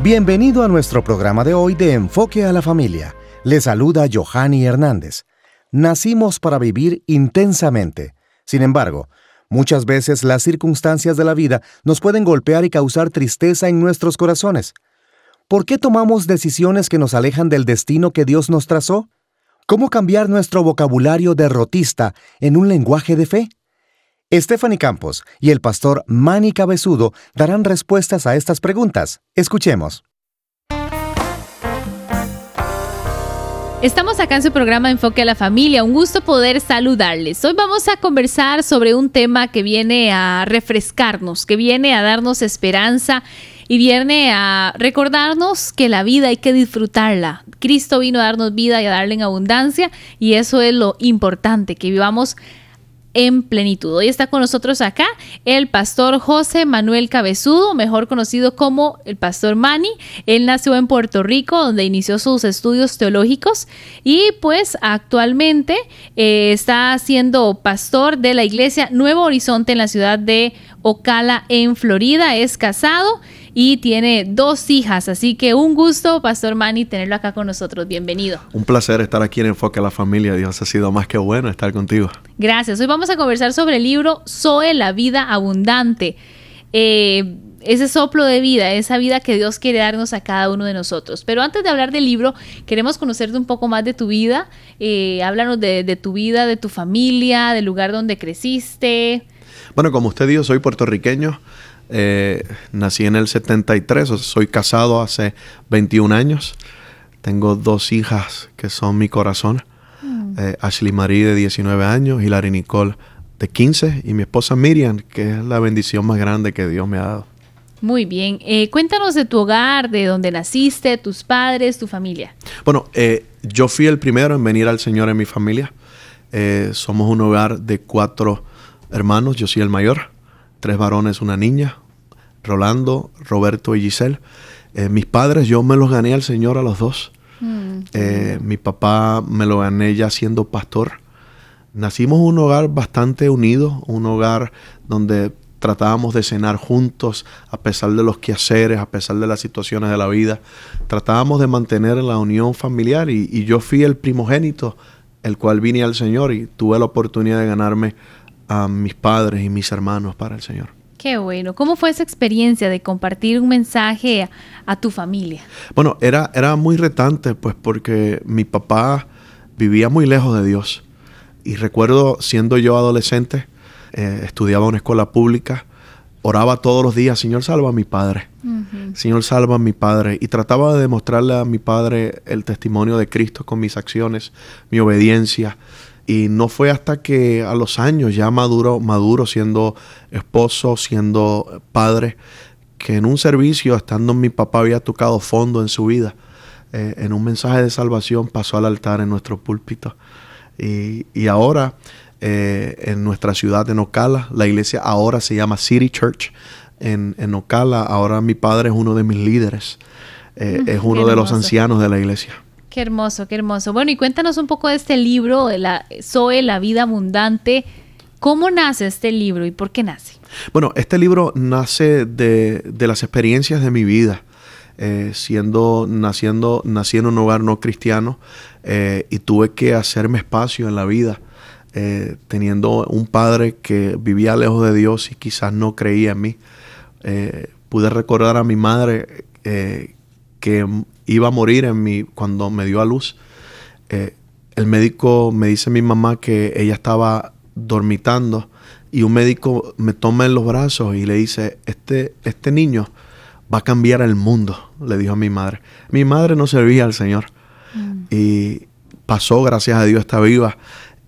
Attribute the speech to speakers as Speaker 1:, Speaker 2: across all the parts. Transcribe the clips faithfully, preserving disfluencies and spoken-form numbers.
Speaker 1: Bienvenido a nuestro programa de hoy de Enfoque a la Familia. Le saluda Johanny Hernández. Nacimos para vivir intensamente. Sin embargo, muchas veces las circunstancias de la vida nos pueden golpear y causar tristeza en nuestros corazones. ¿Por qué tomamos decisiones que nos alejan del destino que Dios nos trazó? ¿Cómo cambiar nuestro vocabulario derrotista en un lenguaje de fe? Stephanie Campos y el pastor Manny Cabezudo darán respuestas a estas preguntas. Escuchemos.
Speaker 2: Estamos acá en su programa Enfoque a la Familia. Un gusto poder saludarles. Hoy vamos a conversar sobre un tema que viene a refrescarnos, que viene a darnos esperanza y viene a recordarnos que la vida hay que disfrutarla. Cristo vino a darnos vida y a darle en abundancia, y eso es lo importante, que vivamos en plenitud. Hoy está con nosotros acá el pastor José Manuel Cabezudo, mejor conocido como el pastor Manny. Él nació en Puerto Rico, donde inició sus estudios teológicos, y pues actualmente eh, está siendo pastor de la iglesia Nuevo Horizonte en la ciudad de Ocala, en Florida. Es casado y tiene dos hijas, así que un gusto, pastor Manny, tenerlo acá con nosotros. Bienvenido.
Speaker 3: Un placer estar aquí en Enfoque a la Familia. Dios ha sido más que bueno estar contigo.
Speaker 2: Gracias. Hoy vamos a conversar sobre el libro Zoe, la vida abundante. Eh, ese soplo de vida, esa vida que Dios quiere darnos a cada uno de nosotros. Pero antes de hablar del libro, queremos conocerte un poco más de tu vida. Eh, háblanos de, de tu vida, de tu familia, del lugar donde creciste.
Speaker 3: Bueno, como usted dijo, soy puertorriqueño. Eh, nací en el setenta y tres, o sea, soy casado hace veintiún años. Tengo dos hijas que son mi corazón. Mm. Eh, Ashley Marie, de diecinueve años, y Hilary Nicole, de quince, y mi esposa Miriam, que es la bendición más grande que Dios me ha dado.
Speaker 2: Muy bien. Eh, cuéntanos de tu hogar, de dónde naciste, tus padres, tu familia.
Speaker 3: Bueno, eh, yo fui el primero en venir al Señor en mi familia. Eh, somos un hogar de cuatro hermanos. Yo soy el mayor. Tres varones, una niña, Rolando, Roberto y Giselle. Eh, mis padres, yo me los gané al Señor a los dos. Mm, eh, mi papá me lo gané ya siendo pastor. Nacimos en un hogar bastante unido, un hogar donde tratábamos de cenar juntos a pesar de los quehaceres, a pesar de las situaciones de la vida. Tratábamos de mantener la unión familiar, y, y yo fui el primogénito, el cual vine al Señor, y tuve la oportunidad de ganarme a mis padres y mis hermanos para el Señor.
Speaker 2: Qué bueno. ¿Cómo fue esa experiencia de compartir un mensaje a, a tu familia?
Speaker 3: Bueno, era, era muy retante, pues, porque mi papá vivía muy lejos de Dios. Y recuerdo, siendo yo adolescente, eh, estudiaba en una escuela pública, oraba todos los días: Señor, salva a mi padre. Uh-huh. Señor, salva a mi padre. Y trataba de demostrarle a mi padre el testimonio de Cristo con mis acciones, mi obediencia. Y no fue hasta que a los años, ya maduro, maduro siendo esposo, siendo padre, que en un servicio, estando mi papá, había tocado fondo en su vida. Eh, en un mensaje de salvación pasó al altar en nuestro púlpito. Y, y ahora, eh, en nuestra ciudad, en Ocala, la iglesia ahora se llama City Church. En, en Ocala, ahora mi padre es uno de mis líderes. Eh, mm, es uno de los ancianos de la iglesia.
Speaker 2: Qué hermoso, qué hermoso. Bueno, y cuéntanos un poco de este libro, de la Zoe, la vida abundante. ¿Cómo nace este libro y por qué nace?
Speaker 3: Bueno, este libro nace de, de las experiencias de mi vida. Eh, siendo, naciendo, nací en un hogar no cristiano, eh, y tuve que hacerme espacio en la vida. Eh, teniendo un padre que vivía lejos de Dios y quizás no creía en mí. Eh, pude recordar a mi madre eh, que iba a morir en mí cuando me dio a luz. Eh, el médico me dice a mi mamá que ella estaba dormitando, y un médico me toma en los brazos y le dice: este, este niño va a cambiar el mundo, le dijo a mi madre. Mi madre no servía al Señor. Mm. Y pasó, gracias a Dios, está viva.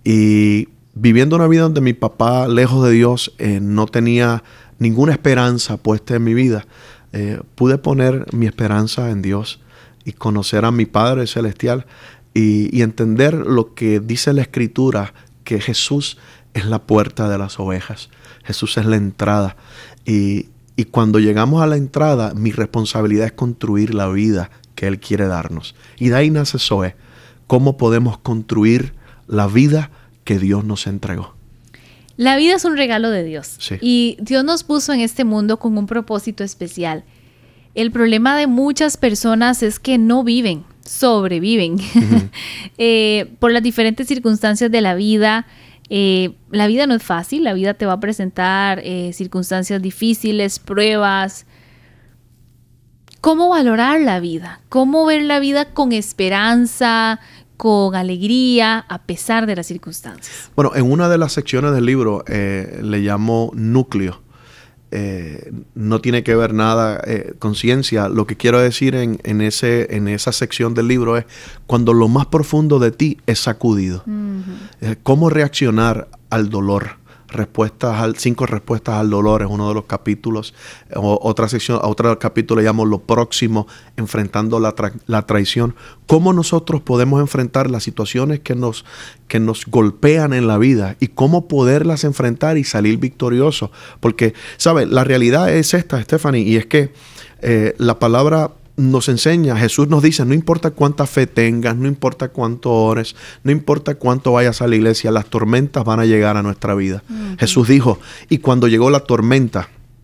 Speaker 3: Y viviendo una vida donde mi papá, lejos de Dios, eh, no tenía ninguna esperanza puesta en mi vida, eh, pude poner mi esperanza en Dios y conocer a mi Padre Celestial, y, y entender lo que dice la Escritura, que Jesús es la puerta de las ovejas. Jesús es la entrada. Y, y cuando llegamos a la entrada, mi responsabilidad es construir la vida que Él quiere darnos. Y de ahí nace Zoe. ¿Cómo podemos construir la vida que Dios nos entregó?
Speaker 2: La vida es un regalo de Dios.
Speaker 3: Sí.
Speaker 2: Y Dios nos puso en este mundo con un propósito especial. el problema de muchas personas es que no viven, sobreviven. Uh-huh. eh, por las diferentes circunstancias de la vida. Eh, la vida no es fácil, la vida te va a presentar eh, circunstancias difíciles, pruebas. ¿Cómo valorar la vida? ¿Cómo ver la vida con esperanza, con alegría, a pesar de las circunstancias?
Speaker 3: Bueno, en una de las secciones del libro eh, le llamo núcleo. Eh, no tiene que ver nada eh, con ciencia. Lo que quiero decir en, en, ese, en esa sección del libro es cuando lo más profundo de ti es sacudido. Uh-huh. Eh, ¿Cómo reaccionar al dolor? Respuestas al, cinco respuestas al dolor es uno de los capítulos. O, otra sección, otro capítulo le llamo lo próximo, enfrentando la, tra- la traición. ¿Cómo nosotros podemos enfrentar las situaciones que nos, que nos golpean en la vida y cómo poderlas enfrentar y salir victoriosos? Porque, ¿sabes? La realidad es esta, Stephanie, y es que eh, la palabra nos enseña, Jesús nos dice, no importa cuánta fe tengas, no importa cuánto ores, no importa cuánto vayas a la iglesia, las tormentas van a llegar a nuestra vida. Uh-huh. Jesús dijo, y cuando llegó la tormenta,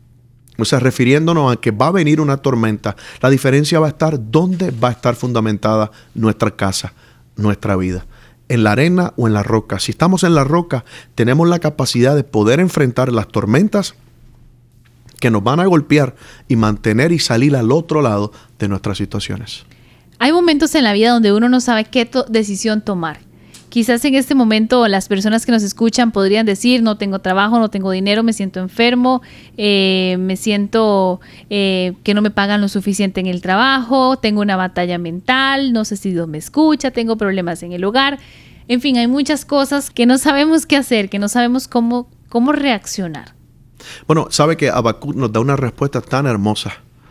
Speaker 3: o sea, refiriéndonos a que va a venir una tormenta, la diferencia va a estar dónde va a estar fundamentada nuestra casa, nuestra vida. En la arena o en la roca. Si estamos en la roca, tenemos la capacidad de poder enfrentar las tormentas que nos van a golpear y mantener y salir al otro lado de nuestras situaciones.
Speaker 2: Hay momentos en la vida donde uno no sabe qué to- decisión tomar. Quizás en este momento las personas que nos escuchan podrían decir, no tengo trabajo, no tengo dinero, me siento enfermo, eh, me siento eh, que no me pagan lo suficiente en el trabajo, tengo una batalla mental, no sé si Dios me escucha, tengo problemas en el hogar. En fin, hay muchas cosas que no sabemos qué hacer, que no sabemos cómo, cómo reaccionar.
Speaker 3: Bueno, sabe que Habacuc nos da una respuesta tan hermosa.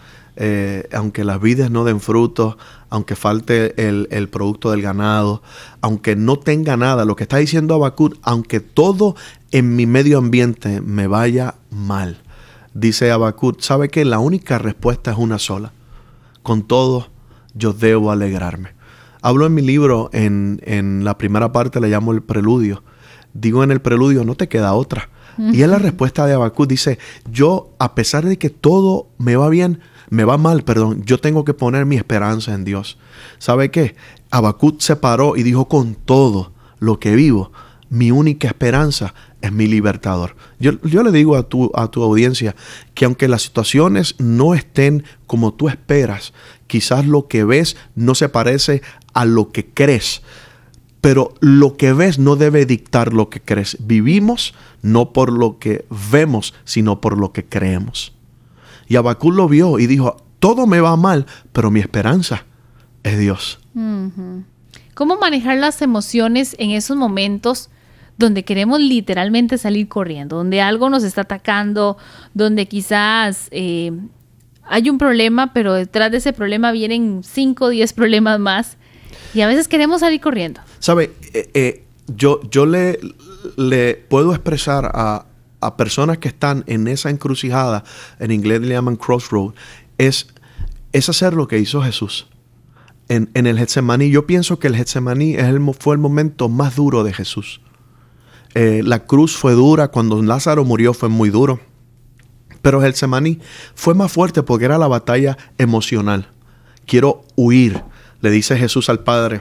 Speaker 3: Eh, aunque las vides no den frutos, aunque falte el, el producto del ganado, aunque no tenga nada, lo que está diciendo Habacuc, aunque todo en mi medio ambiente me vaya mal, dice Habacuc, sabe que la única respuesta es una sola. Con todo, yo debo alegrarme. Hablo en mi libro, en, en la primera parte le llamo el preludio. Digo en el preludio, no te queda otra. Y es la respuesta de Habacuc. Dice, yo a pesar de que todo me va bien, me va mal, perdón, yo tengo que poner mi esperanza en Dios. ¿Sabe qué? Habacuc se paró y dijo, con todo lo que vivo, mi única esperanza es mi libertador. Yo, yo le digo a tu, a tu audiencia que aunque las situaciones no estén como tú esperas, quizás lo que ves no se parece a lo que crees. Pero lo que ves no debe dictar lo que crees. Vivimos no por lo que vemos, sino por lo que creemos. Y Habacuc lo vio y dijo, todo me va mal, pero mi esperanza es Dios.
Speaker 2: Uh-huh. ¿Cómo manejar las emociones en esos momentos donde queremos literalmente salir corriendo? Donde algo nos está atacando, donde quizás eh, hay un problema, pero detrás de ese problema vienen cinco o diez problemas más. Y a veces queremos salir corriendo.
Speaker 3: ¿Sabe? Eh, eh, yo yo le, le puedo expresar a, a personas que están en esa encrucijada, en inglés le llaman crossroad, es, es hacer lo que hizo Jesús. En, en el Getsemaní, yo pienso que el Getsemaní es el, fue el momento más duro de Jesús. Eh, la cruz fue dura, cuando Lázaro murió fue muy duro. Pero el Getsemaní fue más fuerte porque era la batalla emocional. Quiero huir. Le dice Jesús al Padre,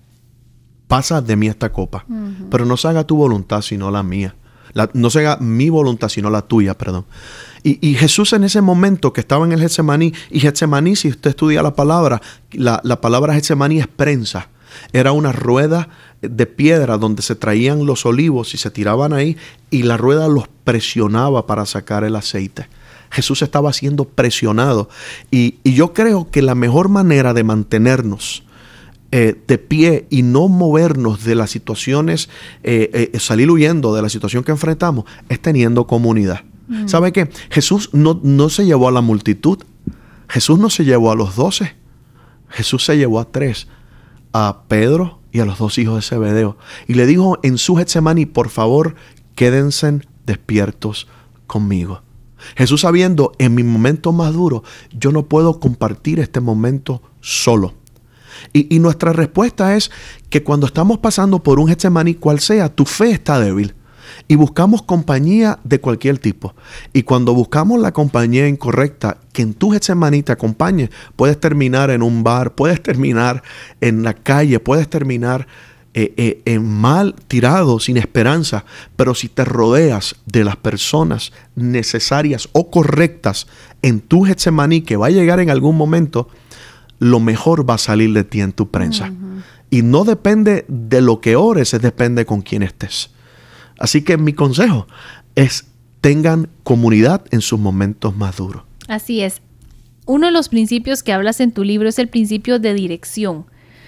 Speaker 3: pasa de mí esta copa, uh-huh. pero no se haga tu voluntad sino la mía. La, no se haga mi voluntad sino la tuya, perdón. Y, y Jesús en ese momento que estaba en el Getsemaní, y Getsemaní, si usted estudia la palabra, la, la palabra Getsemaní es prensa. Era una rueda de piedra donde se traían los olivos y se tiraban ahí, y la rueda los presionaba para sacar el aceite. Jesús estaba siendo presionado y, y yo creo que la mejor manera de mantenernos eh, de pie y no movernos de las situaciones, eh, eh, salir huyendo de la situación que enfrentamos, es teniendo comunidad. Mm. ¿Sabe qué? Jesús no, no se llevó a la multitud, Jesús no se llevó a los doce, Jesús se llevó a tres, a Pedro y a los dos hijos de Zebedeo, y le dijo en su Getsemaní, por favor, quédense despiertos conmigo. Jesús sabiendo, en mi momento más duro, yo no puedo compartir este momento solo. Y, y nuestra respuesta es que cuando estamos pasando por un Getsemaní, cual sea, tu fe está débil. y buscamos compañía de cualquier tipo. Y cuando buscamos la compañía incorrecta, que en tu Getsemaní te acompañe, puedes terminar en un bar, puedes terminar en la calle, puedes terminar eh, eh, eh, mal tirado, sin esperanza. Pero si te rodeas de las personas necesarias o correctas en tu Getsemaní, que va a llegar en algún momento, lo mejor va a salir de ti en tu prensa. Uh-huh. Y no depende de lo que ores, es depende con quién estés. Así que mi consejo es tengan comunidad en sus momentos más duros.
Speaker 2: Así es. Uno de los principios que hablas en tu libro es el principio de dirección.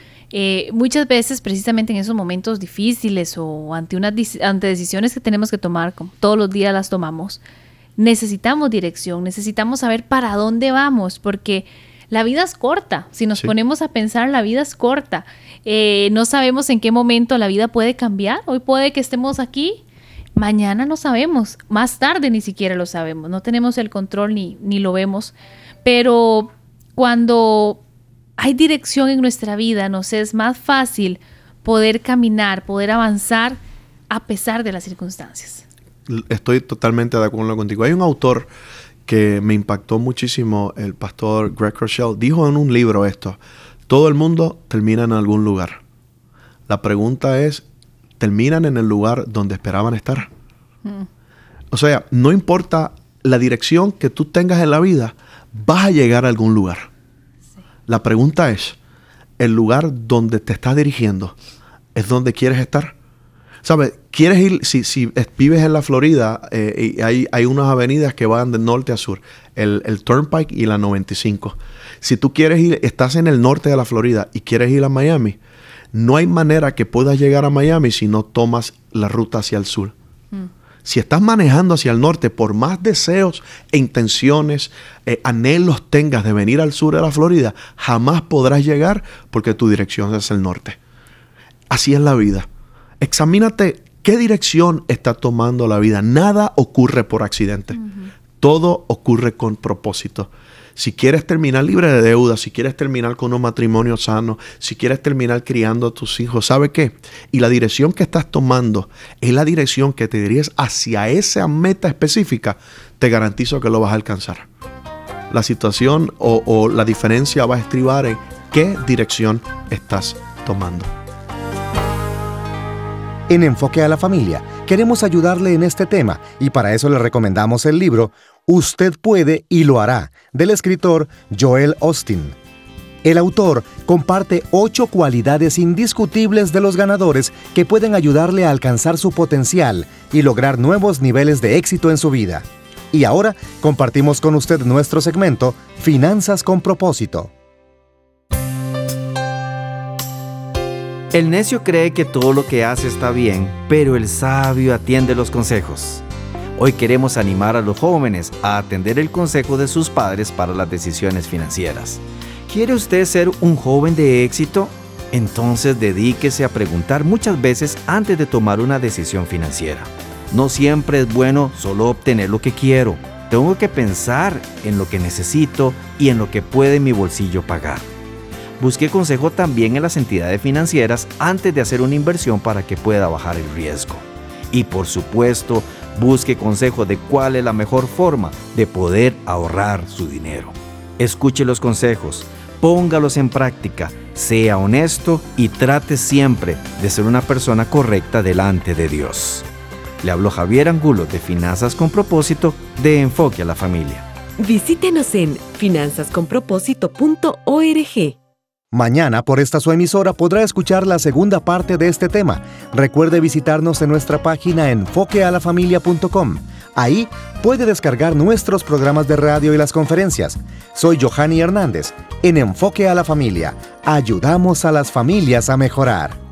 Speaker 2: Eh, muchas veces, precisamente en esos momentos difíciles o ante unas ante decisiones que tenemos que tomar, como todos los días las tomamos, necesitamos dirección, necesitamos saber para dónde vamos, porque la vida es corta. Si nos sí. ponemos a pensar, la vida es corta. Eh, no sabemos en qué momento la vida puede cambiar. Hoy puede que estemos aquí, mañana no sabemos. Más tarde ni siquiera lo sabemos. No tenemos el control ni, ni lo vemos. Pero cuando hay dirección en nuestra vida, nos es más fácil poder caminar, poder avanzar a pesar de las circunstancias.
Speaker 3: Estoy totalmente de acuerdo contigo. Hay un autor que me impactó muchísimo, el pastor Greg Rochelle, dijo en un libro esto: todo el mundo termina en algún lugar. La pregunta es, ¿terminan en el lugar donde esperaban estar? Mm. O sea, no importa la dirección que tú tengas en la vida, vas a llegar a algún lugar. Sí. La pregunta es, ¿el lugar donde te estás dirigiendo es donde quieres estar? ¿Sabes? ¿Quieres ir? Si, si vives en la Florida, eh, y hay, hay unas avenidas que van de norte a sur, el, el Turnpike y la noventa y cinco. Si tú quieres ir, estás en el norte de la Florida y quieres ir a Miami, no hay manera que puedas llegar a Miami si no tomas la ruta hacia el sur. Mm. Si estás manejando hacia el norte, por más deseos e intenciones, eh, anhelos tengas de venir al sur de la Florida, jamás podrás llegar porque tu dirección es el norte. Así es la vida. Examínate qué dirección está tomando la vida. Nada ocurre por accidente. Uh-huh. Todo ocurre con propósito. Si quieres terminar libre de deudas, si quieres terminar con un matrimonio sano, si quieres terminar criando a tus hijos, ¿sabe qué? Y la dirección que estás tomando es la dirección que te diriges hacia esa meta específica, te garantizo que lo vas a alcanzar. La situación o, o la diferencia va a estribar en qué dirección estás tomando.
Speaker 1: En Enfoque a la Familia, queremos ayudarle en este tema y para eso le recomendamos el libro Usted puede y lo hará, del escritor Joel Osteen. El autor comparte ocho cualidades indiscutibles de los ganadores que pueden ayudarle a alcanzar su potencial y lograr nuevos niveles de éxito en su vida. Y ahora compartimos con usted nuestro segmento Finanzas con Propósito.
Speaker 4: El necio cree que todo lo que hace está bien, pero el sabio atiende los consejos. Hoy queremos animar a los jóvenes a atender el consejo de sus padres para las decisiones financieras. ¿Quiere usted ser un joven de éxito? Entonces dedíquese a preguntar muchas veces antes de tomar una decisión financiera. No siempre es bueno solo obtener lo que quiero. Tengo que pensar en lo que necesito y en lo que puede mi bolsillo pagar. Busque consejo también en las entidades financieras antes de hacer una inversión para que pueda bajar el riesgo. Y por supuesto, busque consejo de cuál es la mejor forma de poder ahorrar su dinero. Escuche los consejos, póngalos en práctica, sea honesto y trate siempre de ser una persona correcta delante de Dios. Le habló Javier Angulo de Finanzas con Propósito de Enfoque a la Familia.
Speaker 5: Visítenos en finanzas con propósito punto org.
Speaker 1: Mañana, por esta su emisora, podrá escuchar la segunda parte de este tema. Recuerde visitarnos en nuestra página enfoque a la familia punto com. Ahí puede descargar nuestros programas de radio y las conferencias. Soy Johanny Hernández. En Enfoque a la Familia, ayudamos a las familias a mejorar.